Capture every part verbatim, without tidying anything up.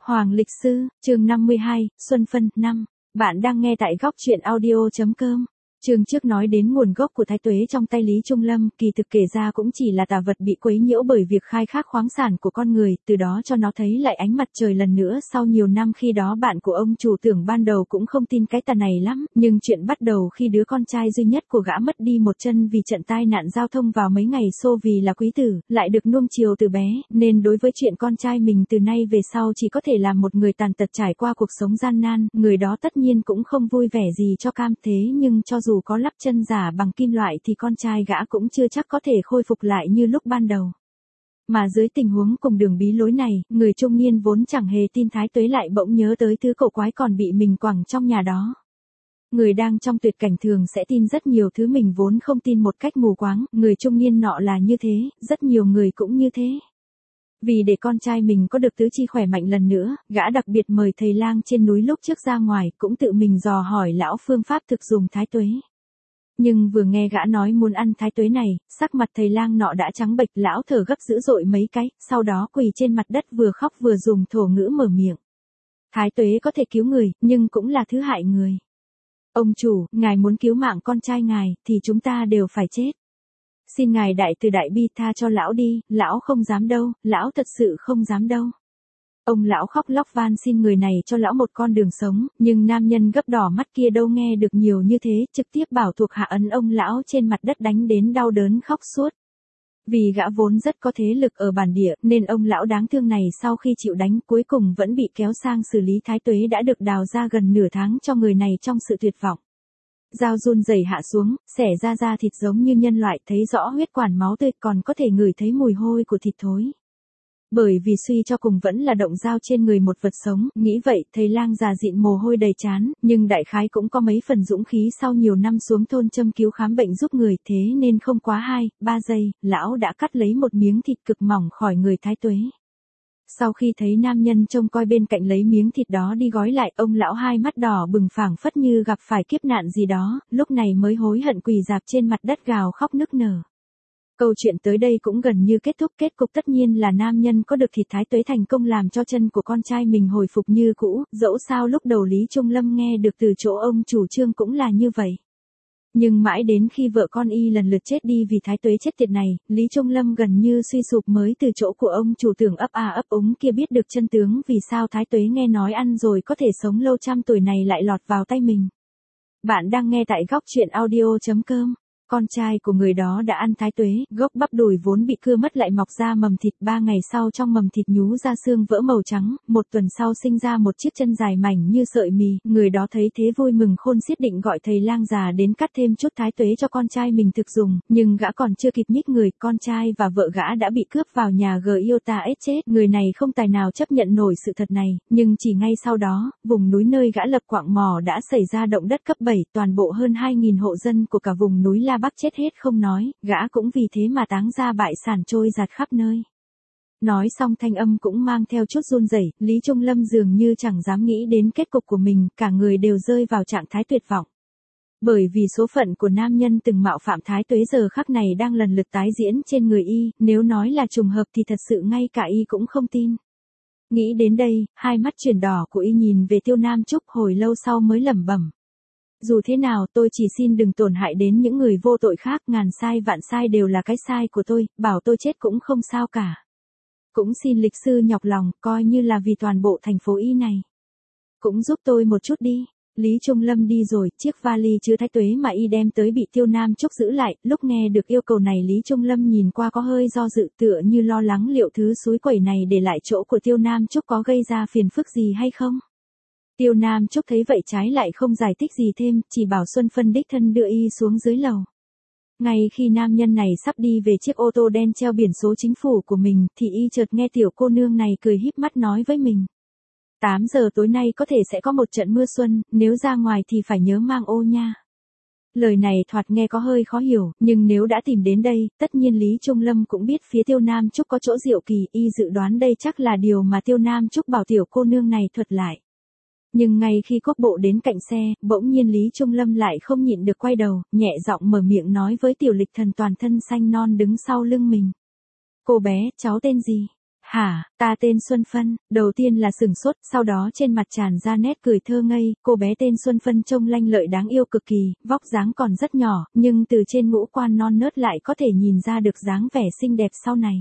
Hoàng lịch sư, chương năm mươi hai, Xuân Phân, năm. Bạn đang nghe tại góc truyện audio chấm com. Chương trước nói đến nguồn gốc của thái tuế trong tay Lý Trung Lâm, kỳ thực kể ra cũng chỉ là tà vật bị quấy nhiễu bởi việc khai thác khoáng sản của con người, từ đó cho nó thấy lại ánh mặt trời lần nữa sau nhiều năm. Khi đó bạn của ông chủ tưởng ban đầu cũng không tin cái tà này lắm, nhưng chuyện bắt đầu khi đứa con trai duy nhất của gã mất đi một chân vì trận tai nạn giao thông vào mấy ngày xô. Vì là quý tử, lại được nuông chiều từ bé, nên đối với chuyện con trai mình từ nay về sau chỉ có thể là một người tàn tật trải qua cuộc sống gian nan, người đó tất nhiên cũng không vui vẻ gì cho cam. Thế nhưng cho dù có lắp chân giả bằng kim loại thì con trai gã cũng chưa chắc có thể khôi phục lại như lúc ban đầu. Mà dưới tình huống cùng đường bí lối này, người trung niên vốn chẳng hề tin thái tuế lại bỗng nhớ tới thứ cổ quái còn bị mình quẳng trong nhà đó. Người đang trong tuyệt cảnh thường sẽ tin rất nhiều thứ mình vốn không tin một cách mù quáng, người trung niên nọ là như thế, rất nhiều người cũng như thế. Vì để con trai mình có được tứ chi khỏe mạnh lần nữa, gã đặc biệt mời thầy lang trên núi lúc trước ra ngoài, cũng tự mình dò hỏi lão phương pháp thực dùng thái tuế. Nhưng vừa nghe gã nói muốn ăn thái tuế này, sắc mặt thầy lang nọ đã trắng bệch, lão thở gấp dữ dội mấy cái, sau đó quỳ trên mặt đất vừa khóc vừa dùng thổ ngữ mở miệng. Thái tuế có thể cứu người, nhưng cũng là thứ hại người. Ông chủ, ngài muốn cứu mạng con trai ngài, thì chúng ta đều phải chết. Xin ngài đại từ đại bi tha cho lão đi, lão không dám đâu, lão thật sự không dám đâu. Ông lão khóc lóc van xin người này cho lão một con đường sống, nhưng nam nhân gấp đỏ mắt kia đâu nghe được nhiều như thế, trực tiếp bảo thuộc hạ ấn ông lão trên mặt đất đánh đến đau đớn khóc suốt. Vì gã vốn rất có thế lực ở bản địa, nên ông lão đáng thương này sau khi chịu đánh cuối cùng vẫn bị kéo sang xử lý. Thái tuế đã được đào ra gần nửa tháng cho người này trong sự tuyệt vọng. Dao run rẩy hạ xuống, xẻ ra da thịt giống như nhân loại, thấy rõ huyết quản máu tươi, còn có thể ngửi thấy mùi hôi của thịt thối. Bởi vì suy cho cùng vẫn là động dao trên người một vật sống, nghĩ vậy, thầy lang già dịn mồ hôi đầy trán, nhưng đại khái cũng có mấy phần dũng khí sau nhiều năm xuống thôn châm cứu khám bệnh giúp người, thế nên không quá hai, ba giây, lão đã cắt lấy một miếng thịt cực mỏng khỏi người thái tuế. Sau khi thấy nam nhân trông coi bên cạnh lấy miếng thịt đó đi gói lại, ông lão hai mắt đỏ bừng phảng phất như gặp phải kiếp nạn gì đó, lúc này mới hối hận quỳ rạp trên mặt đất gào khóc nức nở. Câu chuyện tới đây cũng gần như kết thúc, kết cục tất nhiên là nam nhân có được thịt thái tuế thành công làm cho chân của con trai mình hồi phục như cũ, dẫu sao lúc đầu Lý Trung Lâm nghe được từ chỗ ông chủ Trương cũng là như vậy. Nhưng mãi đến khi vợ con y lần lượt chết đi vì thái tuế chết tiệt này, Lý Trung Lâm gần như suy sụp mới từ chỗ của ông chủ tưởng ấp à ấp úng kia biết được chân tướng vì sao thái tuế nghe nói ăn rồi có thể sống lâu trăm tuổi này lại lọt vào tay mình. Bạn đang nghe tại góc truyện audio chấm com. Con trai của người đó đã ăn thái tuế, gốc bắp đùi vốn bị cưa mất lại mọc ra mầm thịt, ba ngày sau trong mầm thịt nhú ra xương vỡ màu trắng, một tuần sau sinh ra một chiếc chân dài mảnh như sợi mì, người đó thấy thế vui mừng khôn xiết định gọi thầy lang già đến cắt thêm chút thái tuế cho con trai mình thực dùng, nhưng gã còn chưa kịp nhích người, con trai và vợ gã đã bị cướp vào nhà Giota ết chết, người này không tài nào chấp nhận nổi sự thật này, nhưng chỉ ngay sau đó, vùng núi nơi gã lập quạng mỏ đã xảy ra động đất cấp bảy, toàn bộ hơn hai nghìn hộ dân của cả vùng núi La Bắc chết hết không nói, gã cũng vì thế mà táng ra bại sản trôi giạt khắp nơi. Nói xong thanh âm cũng mang theo chút run rẩy, Lý Trung Lâm dường như chẳng dám nghĩ đến kết cục của mình, cả người đều rơi vào trạng thái tuyệt vọng. Bởi vì số phận của nam nhân từng mạo phạm thái tuế giờ khắc này đang lần lượt tái diễn trên người y, nếu nói là trùng hợp thì thật sự ngay cả y cũng không tin. Nghĩ đến đây, hai mắt chuyển đỏ của y nhìn về Tiêu Nam Trúc, hồi lâu sau mới lẩm bẩm. Dù thế nào tôi chỉ xin đừng tổn hại đến những người vô tội khác, ngàn sai vạn sai đều là cái sai của tôi, bảo tôi chết cũng không sao cả. Cũng xin lịch sư nhọc lòng, coi như là vì toàn bộ thành phố Y này. Cũng giúp tôi một chút đi. Lý Trung Lâm đi rồi, chiếc vali chứa thái tuế mà y đem tới bị Tiêu Nam Trúc giữ lại, lúc nghe được yêu cầu này Lý Trung Lâm nhìn qua có hơi do dự, tựa như lo lắng liệu thứ xúi quẩy này để lại chỗ của Tiêu Nam Trúc có gây ra phiền phức gì hay không. Tiêu Nam Trúc thấy vậy trái lại không giải thích gì thêm, chỉ bảo Xuân Phân đích thân đưa y xuống dưới lầu. Ngay khi nam nhân này sắp đi về chiếc ô tô đen treo biển số chính phủ của mình, thì y chợt nghe tiểu cô nương này cười híp mắt nói với mình. tám giờ tối nay có thể sẽ có một trận mưa xuân, nếu ra ngoài thì phải nhớ mang ô nha. Lời này thoạt nghe có hơi khó hiểu, nhưng nếu đã tìm đến đây, tất nhiên Lý Trung Lâm cũng biết phía Tiêu Nam Trúc có chỗ diệu kỳ, y dự đoán đây chắc là điều mà Tiêu Nam Trúc bảo tiểu cô nương này thuật lại. Nhưng ngay khi cốt bộ đến cạnh xe, bỗng nhiên Lý Trung Lâm lại không nhịn được quay đầu, nhẹ giọng mở miệng nói với tiểu lịch thần toàn thân xanh non đứng sau lưng mình. Cô bé, cháu tên gì? Hả, ta tên Xuân Phân, đầu tiên là sửng sốt, sau đó trên mặt tràn ra nét cười thơ ngây, cô bé tên Xuân Phân trông lanh lợi đáng yêu cực kỳ, vóc dáng còn rất nhỏ, nhưng từ trên ngũ quan non nớt lại có thể nhìn ra được dáng vẻ xinh đẹp sau này.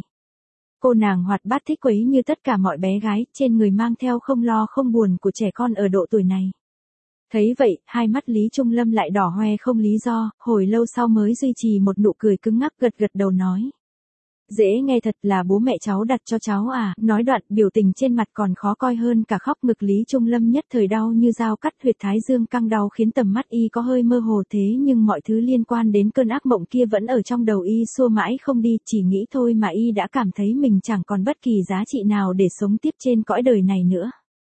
Cô nàng hoạt bát thích quấy như tất cả mọi bé gái, trên người mang theo không lo không buồn của trẻ con ở độ tuổi này. Thấy vậy, hai mắt Lý Trung Lâm lại đỏ hoe không lý do, hồi lâu sau mới duy trì một nụ cười cứng ngắc gật gật đầu nói. Dễ nghe thật, là bố mẹ cháu đặt cho cháu à, nói đoạn biểu tình trên mặt còn khó coi hơn cả khóc. Ngực Lý Trung Lâm nhất thời đau như dao cắt, huyệt thái dương căng đau khiến tầm mắt y có hơi mơ hồ, thế nhưng mọi thứ liên quan đến cơn ác mộng kia vẫn ở trong đầu y xua mãi không đi, chỉ nghĩ thôi mà y đã cảm thấy mình chẳng còn bất kỳ giá trị nào để sống tiếp trên cõi đời này nữa.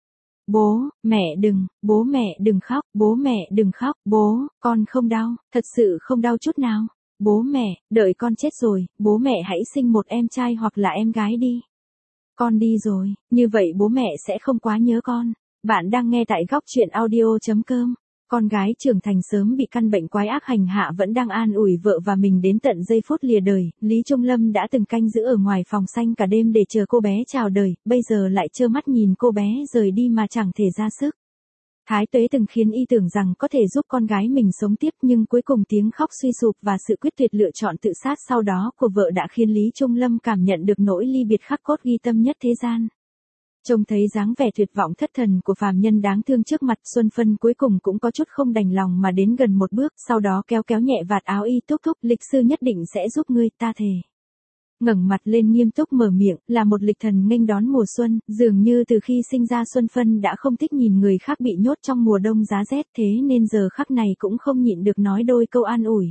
Bố, mẹ đừng, bố mẹ đừng khóc, bố mẹ đừng khóc, bố, con không đau, thật sự không đau chút nào. Bố mẹ, đợi con chết rồi, bố mẹ hãy sinh một em trai hoặc là em gái đi. Con đi rồi, như vậy bố mẹ sẽ không quá nhớ con. Bạn đang nghe tại góc truyện audio chấm com. Con gái trưởng thành sớm bị căn bệnh quái ác hành hạ vẫn đang an ủi vợ và mình đến tận giây phút lìa đời, Lý Trung Lâm đã từng canh giữ ở ngoài phòng xanh cả đêm để chờ cô bé chào đời, bây giờ lại trơ mắt nhìn cô bé rời đi mà chẳng thể ra sức. Thái Tuế từng khiến y tưởng rằng có thể giúp con gái mình sống tiếp, nhưng cuối cùng tiếng khóc suy sụp và sự quyết tuyệt lựa chọn tự sát sau đó của vợ đã khiến Lý Trung Lâm cảm nhận được nỗi ly biệt khắc cốt ghi tâm nhất thế gian. Trông thấy dáng vẻ tuyệt vọng thất thần của phàm nhân đáng thương trước mặt, Xuân Phân cuối cùng cũng có chút không đành lòng mà đến gần một bước, sau đó kéo kéo nhẹ vạt áo y, thúc thúc, lịch sư nhất định sẽ giúp ngươi, ta thề. Ngẩng mặt lên nghiêm túc mở miệng, là một lịch thần nghênh đón mùa xuân, dường như từ khi sinh ra Xuân Phân đã không thích nhìn người khác bị nhốt trong mùa đông giá rét, thế nên giờ khắc này cũng không nhịn được nói đôi câu an ủi.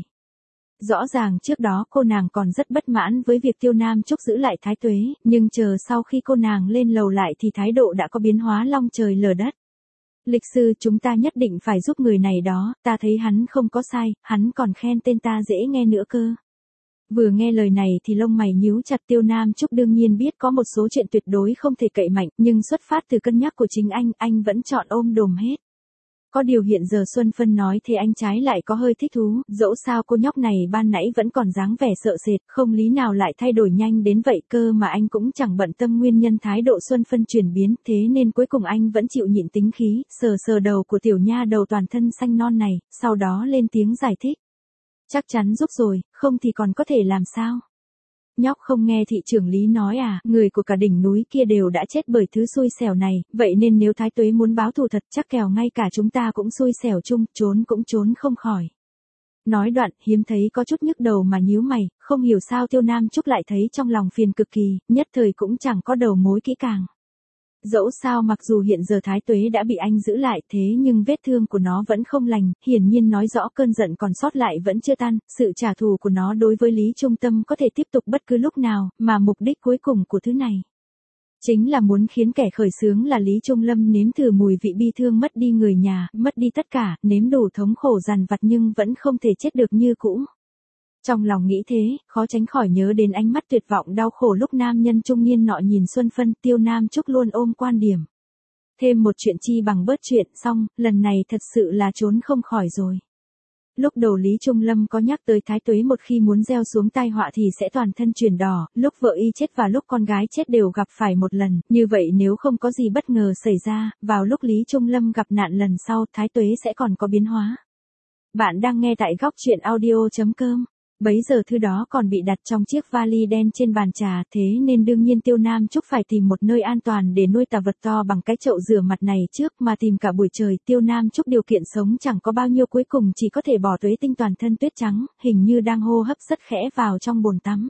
Rõ ràng trước đó cô nàng còn rất bất mãn với việc Tiêu Nam Trúc giữ lại Thái Tuế, nhưng chờ sau khi cô nàng lên lầu lại thì thái độ đã có biến hóa long trời lở đất. Lịch sư, chúng ta nhất định phải giúp người này đó, ta thấy hắn không có sai, hắn còn khen tên ta dễ nghe nữa cơ. Vừa nghe lời này thì lông mày nhíu chặt. Tiêu Nam Trúc đương nhiên biết có một số chuyện tuyệt đối không thể cậy mạnh, nhưng xuất phát từ cân nhắc của chính anh, anh vẫn chọn ôm đồm hết. Có điều hiện giờ Xuân Phân nói thế anh trái lại có hơi thích thú, dẫu sao cô nhóc này ban nãy vẫn còn dáng vẻ sợ sệt, không lý nào lại thay đổi nhanh đến vậy cơ, mà anh cũng chẳng bận tâm nguyên nhân thái độ Xuân Phân chuyển biến, thế nên cuối cùng anh vẫn chịu nhịn tính khí, sờ sờ đầu của tiểu nha đầu toàn thân xanh non này, sau đó lên tiếng giải thích. Chắc chắn giúp rồi, không thì còn có thể làm sao? Nhóc không nghe thị trưởng Lý nói à, người của cả đỉnh núi kia đều đã chết bởi thứ xui xẻo này, vậy nên nếu Thái Tuế muốn báo thù thật chắc kẻo ngay cả chúng ta cũng xui xẻo chung, trốn cũng trốn không khỏi. Nói đoạn, hiếm thấy có chút nhức đầu mà nhíu mày, không hiểu sao Tiêu Nam Trúc lại thấy trong lòng phiền cực kỳ, nhất thời cũng chẳng có đầu mối kỹ càng. Dẫu sao mặc dù hiện giờ Thái Tuế đã bị anh giữ lại, thế nhưng vết thương của nó vẫn không lành, hiển nhiên nói rõ cơn giận còn sót lại vẫn chưa tan, sự trả thù của nó đối với Lý Trung Tâm có thể tiếp tục bất cứ lúc nào, mà mục đích cuối cùng của thứ này chính là muốn khiến kẻ khởi xướng là Lý Trung Lâm nếm thử mùi vị bi thương mất đi người nhà, mất đi tất cả, nếm đủ thống khổ dằn vặt nhưng vẫn không thể chết được như cũ. Trong lòng nghĩ thế, khó tránh khỏi nhớ đến ánh mắt tuyệt vọng đau khổ lúc nam nhân trung niên nọ nhìn Xuân Phân. Tiêu Nam Trúc luôn ôm quan điểm. Thêm một chuyện chi bằng bớt chuyện, xong, lần này thật sự là trốn không khỏi rồi. Lúc đầu Lý Trung Lâm có nhắc tới Thái Tuế một khi muốn gieo xuống tai họa thì sẽ toàn thân chuyển đỏ, lúc vợ y chết và lúc con gái chết đều gặp phải một lần, như vậy nếu không có gì bất ngờ xảy ra, vào lúc Lý Trung Lâm gặp nạn lần sau Thái Tuế sẽ còn có biến hóa. Bạn đang nghe tại góc truyện audio chấm com. Bấy giờ thứ đó còn bị đặt trong chiếc vali đen trên bàn trà, thế nên đương nhiên Tiêu Nam Trúc phải tìm một nơi an toàn để nuôi tà vật to bằng cái chậu rửa mặt này trước, mà tìm cả buổi trời. Tiêu Nam Trúc điều kiện sống chẳng có bao nhiêu, cuối cùng chỉ có thể bỏ Tuế Tinh toàn thân tuyết trắng, hình như đang hô hấp rất khẽ vào trong bồn tắm.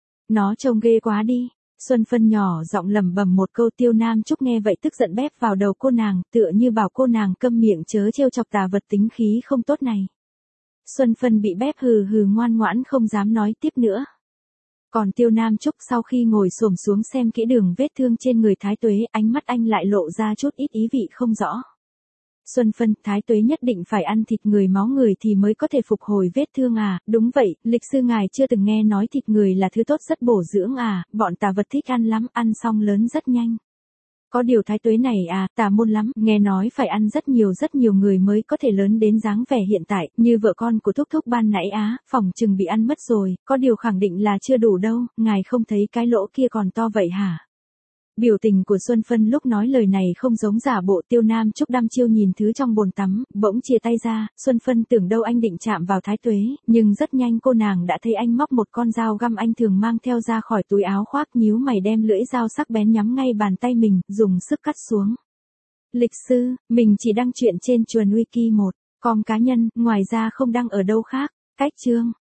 Nó trông ghê quá đi. Xuân Phân nhỏ giọng lẩm bẩm một câu. Tiêu Nam Trúc nghe vậy tức giận bép vào đầu cô nàng, tựa như bảo cô nàng câm miệng chớ trêu chọc tà vật tính khí không tốt này. Xuân Phân bị bép hừ hừ ngoan ngoãn không dám nói tiếp nữa. Còn Tiêu Nam Trúc sau khi ngồi xổm xuống xem kỹ đường vết thương trên người Thái Tuế, ánh mắt anh lại lộ ra chút ít ý vị không rõ. Xuân Phân, Thái Tuế nhất định phải ăn thịt người máu người thì mới có thể phục hồi vết thương à? Đúng vậy, lịch sư ngài chưa từng nghe nói thịt người là thứ tốt rất bổ dưỡng à? Bọn tà vật thích ăn lắm, ăn xong lớn rất nhanh. Có điều Thái Tuế này à, tà môn lắm, nghe nói phải ăn rất nhiều rất nhiều người mới có thể lớn đến dáng vẻ hiện tại, như vợ con của thúc thúc ban nãy á, phỏng chừng bị ăn mất rồi, có điều khẳng định là chưa đủ đâu, ngài không thấy cái lỗ kia còn to vậy hả? Biểu tình của Xuân Phân lúc nói lời này không giống giả bộ. Tiêu Nam Trúc đăm chiêu nhìn thứ trong bồn tắm, bỗng chia tay ra. Xuân Phân tưởng đâu anh định chạm vào Thái Tuế, nhưng rất nhanh cô nàng đã thấy anh móc một con dao găm anh thường mang theo ra khỏi túi áo khoác, nhíu mày đem lưỡi dao sắc bén nhắm ngay bàn tay mình, dùng sức cắt xuống. Lịch sư, mình chỉ đăng chuyện trên Chuồn Wiki một com cá nhân, ngoài ra không đăng ở đâu khác. Cách chương